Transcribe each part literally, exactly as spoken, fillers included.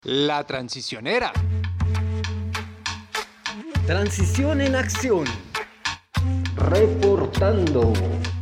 La Transicionera. Transición en acción. Reportando.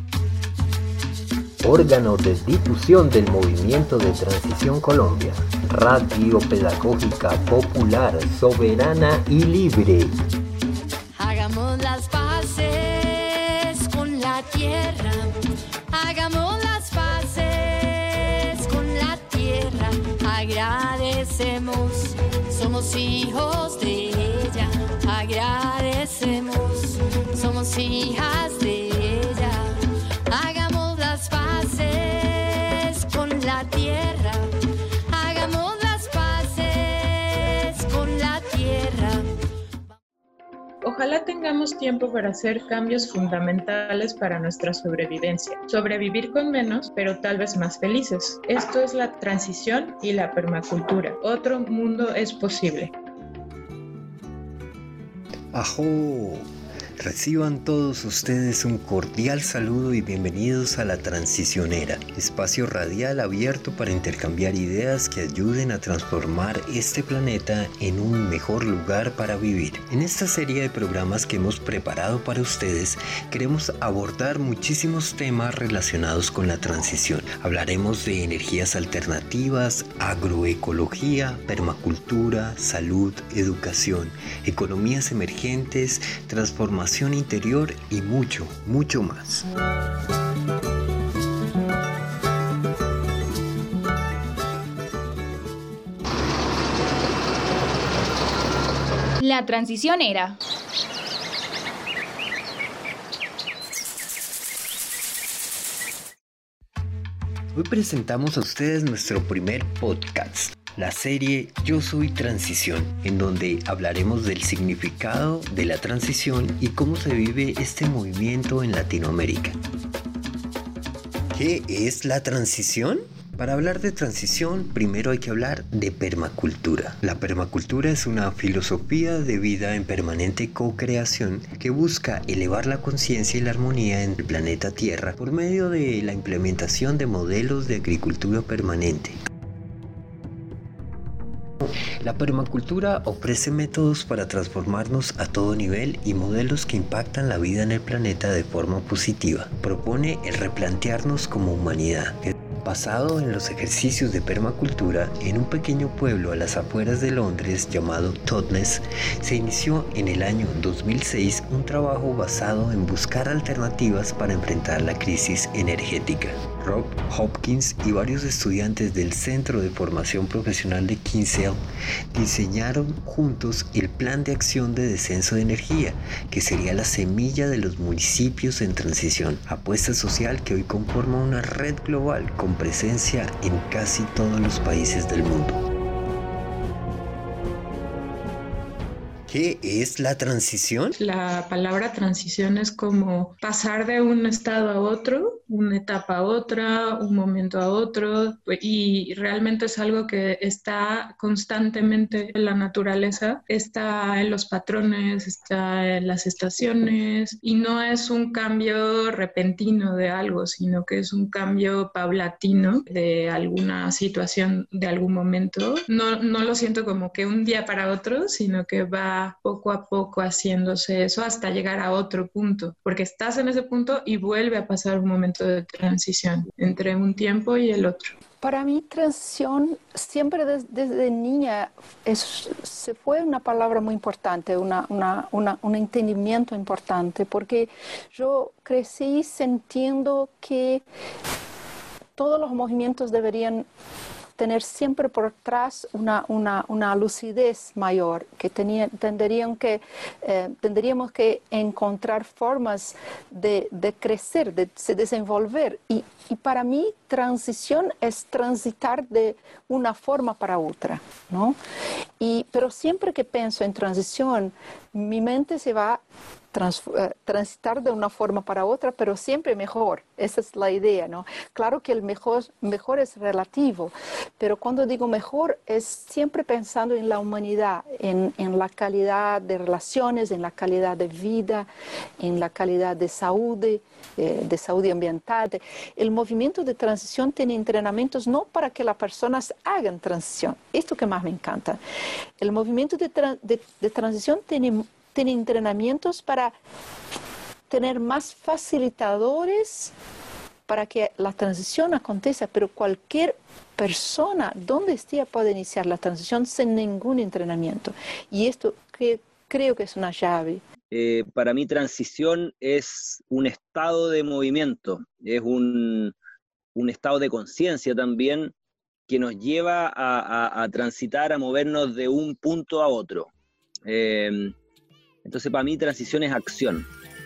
Órgano de difusión del Movimiento de Transición Colombia. Radio pedagógica popular, soberana y libre. Hagamos las paces con la tierra. Hagamos las paces con la tierra. Agradecemos, somos hijos de ella. Agradecemos, somos hijas de ella. Hagamos las paces con la tierra. Hagamos las paces con la tierra. Ojalá tengamos tiempo para hacer cambios fundamentales para nuestra sobrevivencia. Sobrevivir con menos, pero tal vez más felices. Esto es la transición y la permacultura. Otro mundo es posible. ¡Ajú! Reciban todos ustedes un cordial saludo y bienvenidos a La Transicionera, espacio radial abierto para intercambiar ideas que ayuden a transformar este planeta en un mejor lugar para vivir. En esta serie de programas que hemos preparado para ustedes, queremos abordar muchísimos temas relacionados con la transición. Hablaremos de energías alternativas, agroecología, permacultura, salud, educación, economías emergentes, transformación interior y mucho, mucho más. La Transicionera. Hoy presentamos a ustedes nuestro primer podcast, la serie Yo Soy Transición, en donde hablaremos del significado de la transición y cómo se vive este movimiento en Latinoamérica. ¿Qué es la transición? Para hablar de transición, primero hay que hablar de permacultura. La permacultura es una filosofía de vida en permanente co-creación que busca elevar la conciencia y la armonía en el planeta Tierra por medio de la implementación de modelos de agricultura permanente. La permacultura ofrece métodos para transformarnos a todo nivel y modelos que impactan la vida en el planeta de forma positiva. Propone el replantearnos como humanidad. Basado en los ejercicios de permacultura, en un pequeño pueblo a las afueras de Londres llamado Totnes, se inició en el año dos mil seis un trabajo basado en buscar alternativas para enfrentar la crisis energética. Rob Hopkins y varios estudiantes del Centro de Formación Profesional de Kinsale diseñaron juntos el Plan de Acción de Descenso de Energía, que sería la semilla de los municipios en transición, apuesta social que hoy conforma una red global con presencia en casi todos los países del mundo. ¿Qué es la transición? La palabra transición es como pasar de un estado a otro, una etapa a otra, un momento a otro, y realmente es algo que está constantemente en la naturaleza, está en los patrones, está en las estaciones, y no es un cambio repentino de algo, sino que es un cambio paulatino de alguna situación, de algún momento. No, no lo siento como que un día para otro, sino que va poco a poco haciéndose eso hasta llegar a otro punto, porque estás en ese punto y vuelve a pasar un momento de transición entre un tiempo y el otro. Para mí, transición, siempre des, desde niña, es, se fue una palabra muy importante, una, una, una, un entendimiento importante, porque yo crecí sintiendo que todos los movimientos deberían tener siempre por atrás una, una, una lucidez mayor, que tenía, tendrían que, eh, tendríamos que encontrar formas de, de crecer, de se desenvolver. Y, y para mí, transición es transitar de una forma para otra, ¿no? Y, pero siempre que pienso en transición, mi mente se va a trans, uh, transitar de una forma para otra, pero siempre mejor. Esa es la idea, ¿no? Claro que el mejor, mejor es relativo, pero cuando digo mejor es siempre pensando en la humanidad, en, en la calidad de relaciones, en la calidad de vida, en la calidad de salud, eh, de salud ambiental. El movimiento de transición tiene entrenamientos no para que las personas hagan transición, esto que más me encanta. El movimiento de, tra de, de transición tiene, tiene entrenamientos para tener más facilitadores para que la transición acontezca, pero cualquier persona donde esté puede iniciar la transición sin ningún entrenamiento. Y esto que, creo que es una llave. Eh, para mí transición es un estado de movimiento, es un, un estado de conciencia también que nos lleva a, a, a transitar, a movernos de un punto a otro. Eh, entonces para mí transición es acción.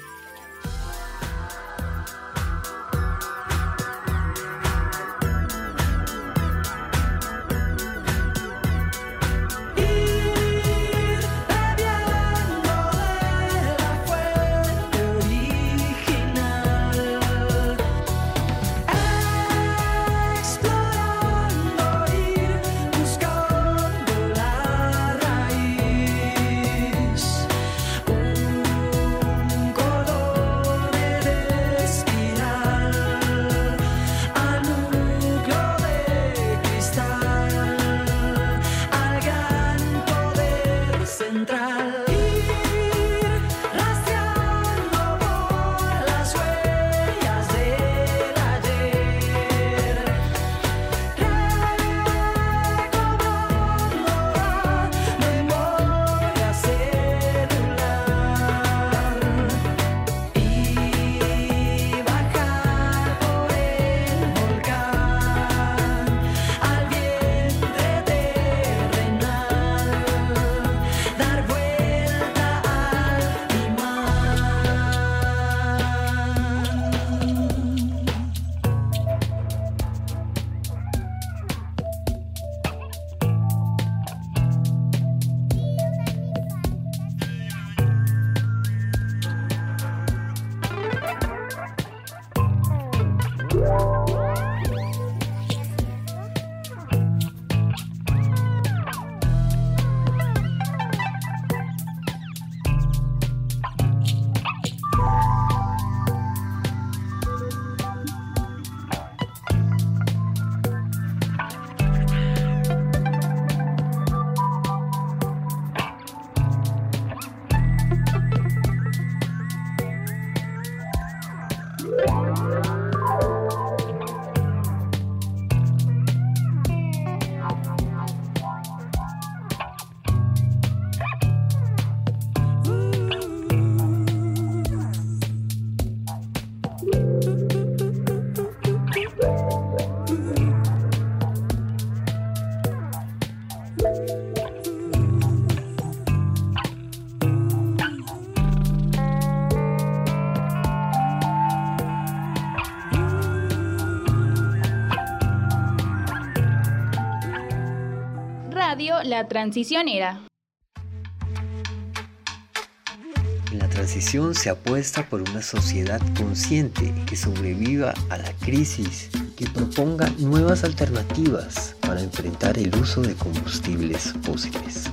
La transición era. En la transición se apuesta por una sociedad consciente que sobreviva a la crisis, que proponga nuevas alternativas para enfrentar el uso de combustibles fósiles.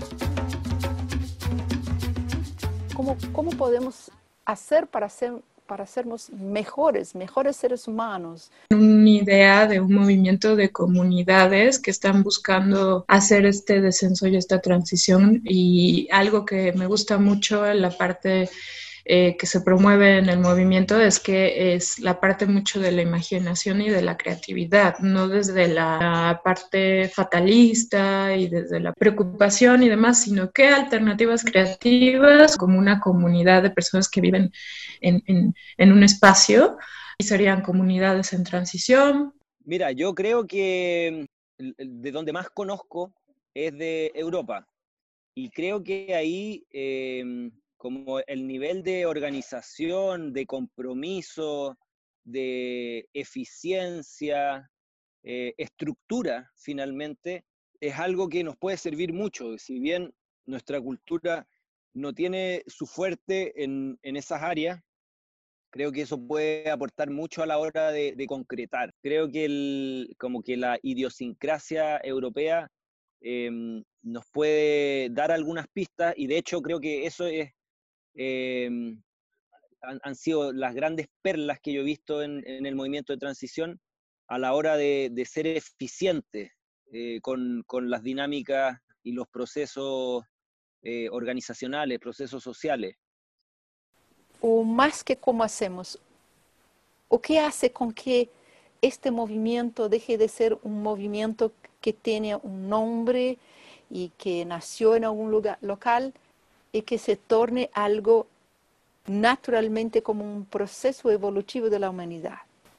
¿Cómo, cómo podemos hacer para ser para sermos mejores, mejores seres humanos? Una idea de un movimiento de comunidades que están buscando hacer este descenso y esta transición, y algo que me gusta mucho en la parte eh, que se promueve en el movimiento es que es la parte mucho de la imaginación y de la creatividad, no desde la parte fatalista y desde la preocupación y demás, sino que alternativas creativas como una comunidad de personas que viven en, en, en un espacio, y serían comunidades en transición. Mira, yo creo que de donde más conozco es de Europa, y creo que ahí eh, como el nivel de organización, de compromiso, de eficiencia, eh, estructura finalmente, es algo que nos puede servir mucho. Si bien nuestra cultura no tiene su fuerte en, en esas áreas, creo que eso puede aportar mucho a la hora de, de concretar. Creo que el, como que la idiosincrasia europea eh, nos puede dar algunas pistas, y de hecho creo que eso es, eh, han, han sido las grandes perlas que yo he visto en, en el movimiento de transición a la hora de, de ser eficiente eh, con, con las dinámicas y los procesos eh, organizacionales, procesos sociales. O más que cómo hacemos, o qué hace con que este movimiento deje de ser un movimiento que tiene un nombre y que nació en algún lugar local y que se torne algo naturalmente como un proceso evolutivo de la humanidad.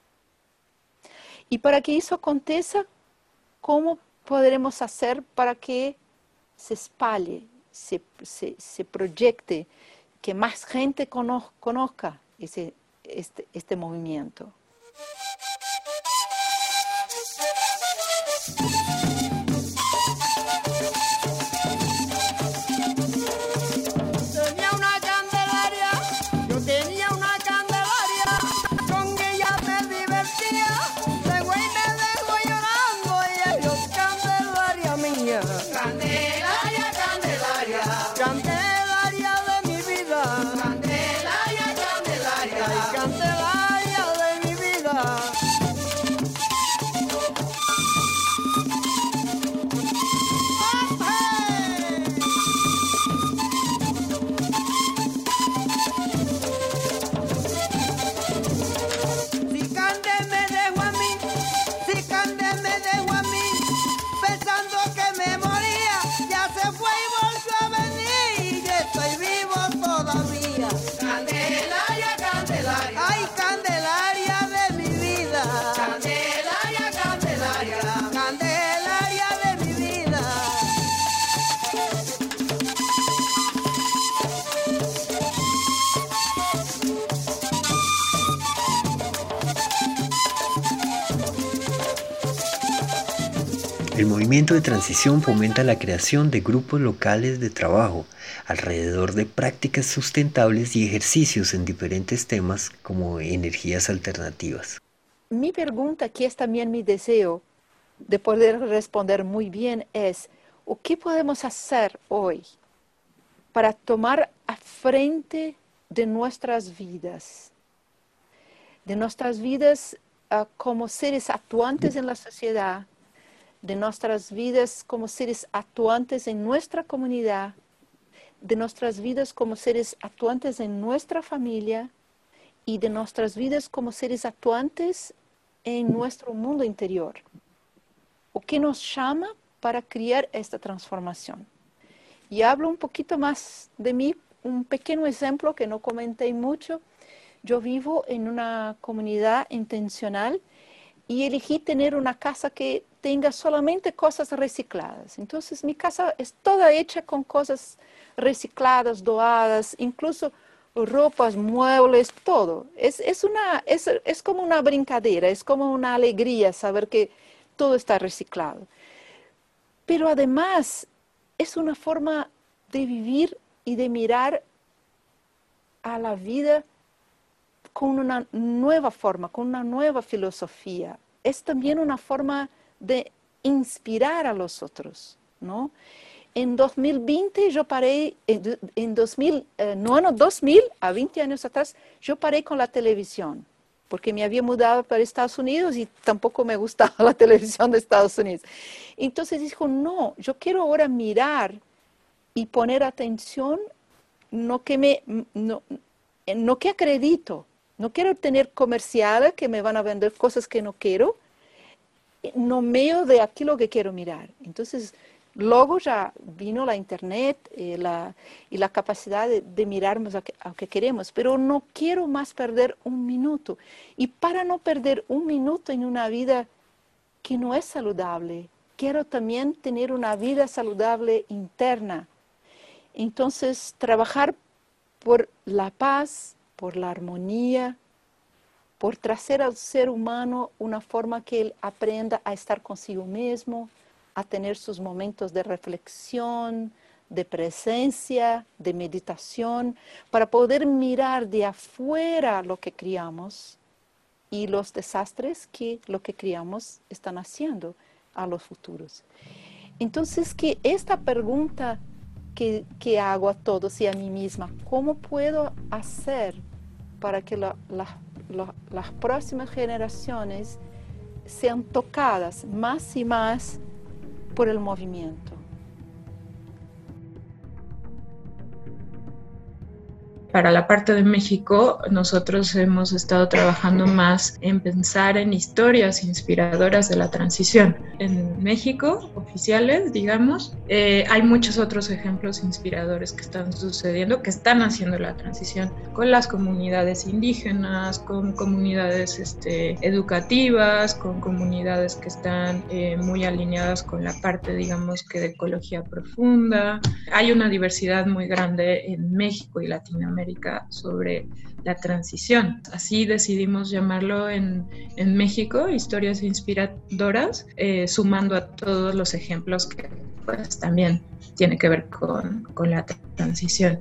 Y para que eso aconteça, ¿cómo podremos hacer para que se espalle, se, se, se proyecte, que más gente conozca ese, este, este movimiento? Tenía una candelaria, yo tenía una candelaria, con ella me divertía, luego y me dejó llorando y ellos candelaria mía. Candelaria, candelaria, candelaria de mi vida. Candelaria, candelaria, ay, candelaria de mi vida. Si Cande me dejó a mí, si Cande me dejó a mí, pensando que me moría, ya se fue y volvió a venir, y estoy vivo todavía. Candelaria, Candelaria, ay, Candelaria de mi vida. Candelaria, Candelaria, Candelaria de mi vida. El movimiento de transición fomenta la creación de grupos locales de trabajo alrededor de prácticas sustentables y ejercicios en diferentes temas como energías alternativas. Mi pregunta, que es también mi deseo de poder responder muy bien, es ¿o qué podemos hacer hoy para tomar a frente de nuestras vidas? De nuestras vidas uh, como seres actuantes en la sociedad, de nuestras vidas como seres actuantes en nuestra comunidad, de nuestras vidas como seres actuantes en nuestra familia y de nuestras vidas como seres actuantes en nuestro mundo interior. ¿O qué nos llama para crear esta transformación? Y hablo un poquito más de mí, un pequeño ejemplo que no comenté mucho. Yo vivo en una comunidad intencional y elegí tener una casa que tenga solamente cosas recicladas. Entonces mi casa es toda hecha con cosas recicladas, doadas, incluso ropas, muebles, todo. Es, es, una, es, es como una brincadera, es como una alegría saber que todo está reciclado. Pero además es una forma de vivir y de mirar a la vida con una nueva forma, con una nueva filosofía. Es también una forma de inspirar a los otros, ¿no? En dos mil veinte yo paré, en, en dos mil, eh, no, no, dos mil, a veinte años atrás, yo paré con la televisión, porque me había mudado para Estados Unidos y tampoco me gustaba la televisión de Estados Unidos. Entonces dijo, no, yo quiero ahora mirar y poner atención, no que, me, no, no que acredito, no quiero tener comerciales que me van a vender cosas que no quiero, no medio de aquello que quiero mirar. Entonces, luego ya vino la internet eh, la, y la capacidad de, de mirarnos a, que, a que queremos, pero no quiero más perder un minuto. Y para no perder un minuto en una vida que no es saludable, quiero también tener una vida saludable interna. Entonces, trabajar por la paz, por la armonía, por traer al ser humano una forma que él aprenda a estar consigo mismo, a tener sus momentos de reflexión, de presencia, de meditación, para poder mirar de afuera lo que criamos y los desastres que lo que criamos están haciendo a los futuros. Entonces, que esta pregunta que, que hago a todos y a mí misma, ¿cómo puedo hacer para que la, la, la, las próximas generaciones sean tocadas más y más por el movimiento? Para la parte de México, nosotros hemos estado trabajando más en pensar en historias inspiradoras de la transición. En México, oficiales, digamos, eh, hay muchos otros ejemplos inspiradores que están sucediendo, que están haciendo la transición con las comunidades indígenas, con comunidades este, educativas, con comunidades que están eh, muy alineadas con la parte, digamos, que de ecología profunda. Hay una diversidad muy grande en México y Latinoamérica sobre la transición. Así decidimos llamarlo en, en México, Historias Inspiradoras, eh, sumando a todos los ejemplos que pues, también tiene que ver con, con la transición.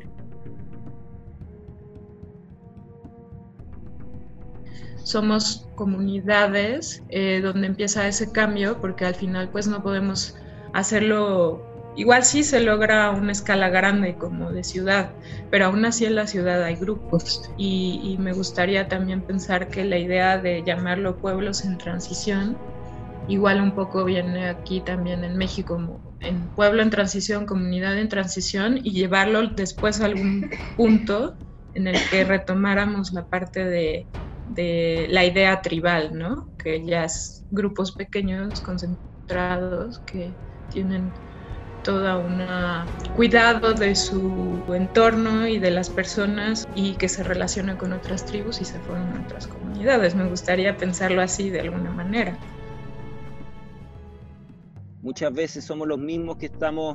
Somos comunidades eh, donde empieza ese cambio, porque al final pues no podemos hacerlo. Igual sí se logra a una escala grande como de ciudad, pero aún así en la ciudad hay grupos y, y me gustaría también pensar que la idea de llamarlo pueblos en transición igual un poco viene aquí también en México, como en pueblo en transición, comunidad en transición, y llevarlo después a algún punto en el que retomáramos la parte de, de la idea tribal, ¿no? Que ya es grupos pequeños, concentrados, que tienen toda una cuidado de su entorno y de las personas y que se relaciona con otras tribus y se forman otras comunidades. Me gustaría pensarlo así de alguna manera. Muchas veces somos los mismos que estamos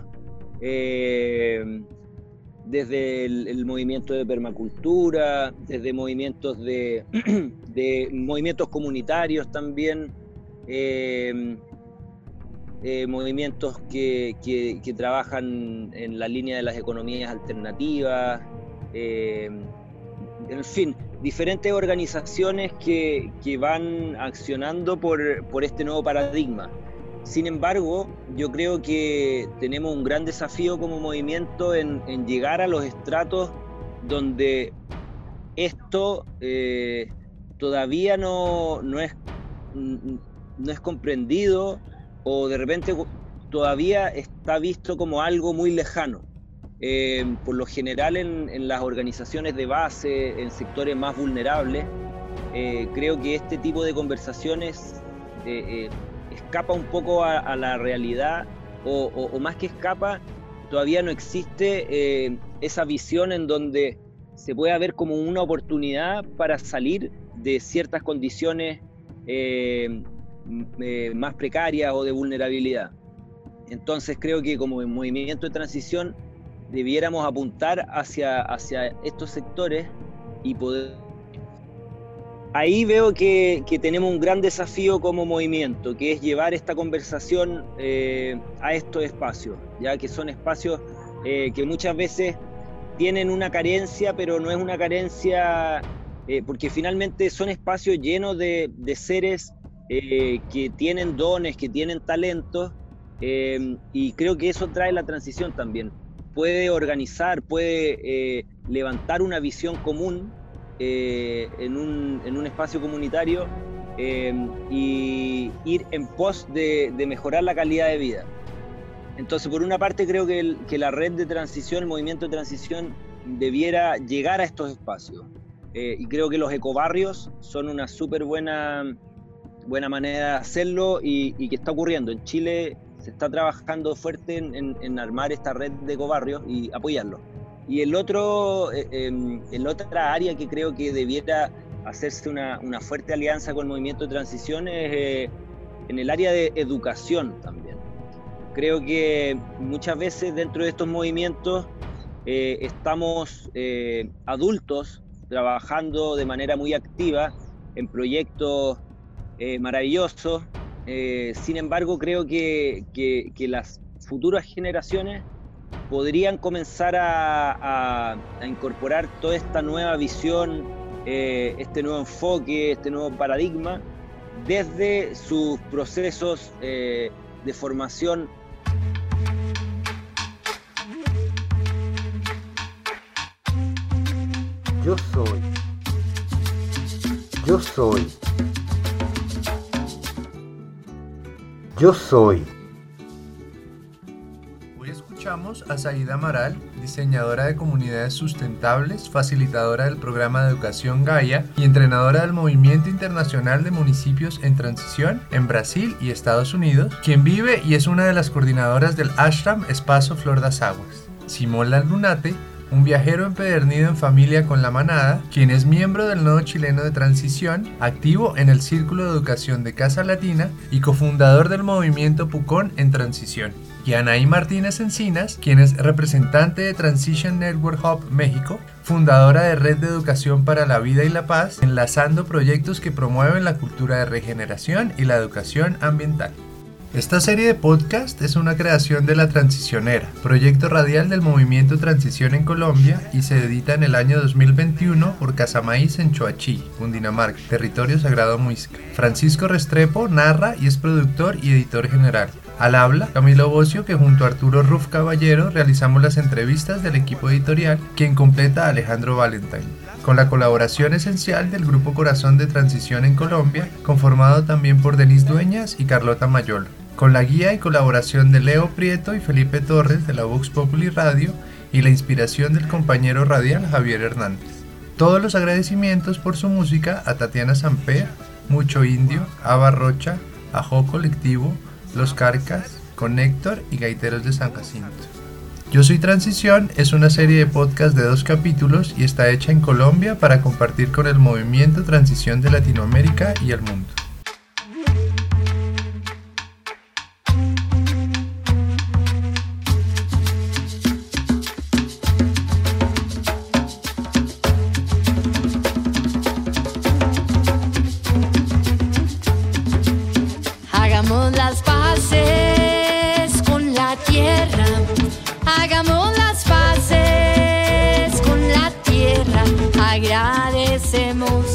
eh, desde el, el movimiento de permacultura, desde movimientos de, de movimientos comunitarios también, eh, Eh, movimientos que, que, que trabajan en la línea de las economías alternativas, eh, en fin, diferentes organizaciones que, que van accionando por, por este nuevo paradigma. Sin embargo, yo creo que tenemos un gran desafío como movimiento en, en llegar a los estratos donde esto eh, todavía no, no, es, no es comprendido, o de repente todavía está visto como algo muy lejano. Eh, por lo general en, en las organizaciones de base, en sectores más vulnerables, eh, creo que este tipo de conversaciones eh, eh, escapa un poco a, a la realidad, o, o, o más que escapa, todavía no existe eh, esa visión en donde se pueda ver como una oportunidad para salir de ciertas condiciones eh, Eh, más precarias o de vulnerabilidad. Entonces creo que como movimiento de transición debiéramos apuntar hacia, hacia estos sectores y poder... Ahí veo que, que tenemos un gran desafío como movimiento, que es llevar esta conversación eh, a estos espacios, ya que son espacios eh, que muchas veces tienen una carencia, pero no es una carencia, eh, porque finalmente son espacios llenos de, de seres Eh, que tienen dones, que tienen talentos, eh, y creo que eso trae la transición también. Puede organizar, puede eh, levantar una visión común eh, en, un, en un espacio comunitario eh, y ir en pos de, de mejorar la calidad de vida. Entonces, por una parte, creo que, el, que la red de transición, el movimiento de transición, debiera llegar a estos espacios. Eh, y creo que los ecobarrios son una súper buena... buena manera de hacerlo y, y que está ocurriendo. En Chile se está trabajando fuerte en, en, en armar esta red de ecobarrios y apoyarlo. Y el otro, eh, eh, el otra área que creo que debiera hacerse una, una fuerte alianza con el movimiento de transición es eh, en el área de educación también. Creo que muchas veces dentro de estos movimientos eh, estamos eh, adultos trabajando de manera muy activa en proyectos Eh, maravilloso, eh, sin embargo creo que, que, que las futuras generaciones podrían comenzar a, a, a incorporar toda esta nueva visión, eh, este nuevo enfoque, este nuevo paradigma, desde sus procesos eh, de formación. Yo soy. Yo soy. Yo soy. Hoy escuchamos a Saída Amaral, diseñadora de comunidades sustentables, facilitadora del programa de educación Gaia y entrenadora del Movimiento Internacional de Municipios en Transición en Brasil y Estados Unidos, quien vive y es una de las coordinadoras del Ashram Espaço Flor das Aguas. Simón Lunate, un viajero empedernido en familia con la manada, quien es miembro del Nodo Chileno de Transición, activo en el Círculo de Educación de Casa Latina y cofundador del movimiento Pucón en Transición. Y Anaí Martínez Encinas, quien es representante de Transition Network Hub México, fundadora de Red de Educación para la Vida y la Paz, enlazando proyectos que promueven la cultura de regeneración y la educación ambiental. Esta serie de podcast es una creación de La Transicionera, proyecto radial del Movimiento Transición en Colombia, y se edita en el año dos mil veintiuno por Casamaíz en Choachí, Cundinamarca, territorio sagrado muisca. Francisco Restrepo narra y es productor y editor general. Al habla, Camilo Bocio, que junto a Arturo Ruf Caballero realizamos las entrevistas del equipo editorial, quien completa a Alejandro Valentine, con la colaboración esencial del Grupo Corazón de Transición en Colombia, conformado también por Denise Dueñas y Carlota Mayolo, con la guía y colaboración de Leo Prieto y Felipe Torres de la Vox Populi Radio y la inspiración del compañero radial Javier Hernández. Todos los agradecimientos por su música a Tatiana Samper, Mucho Indio, Ava Rocha, Ajo Colectivo, Los Carcas, Connector y Gaiteros de San Jacinto. Yo Soy Transición es una serie de podcast de dos capítulos y está hecha en Colombia para compartir con el movimiento Transición de Latinoamérica y el mundo. Hagamos las paces con la tierra, hagamos las paces con la tierra, agradecemos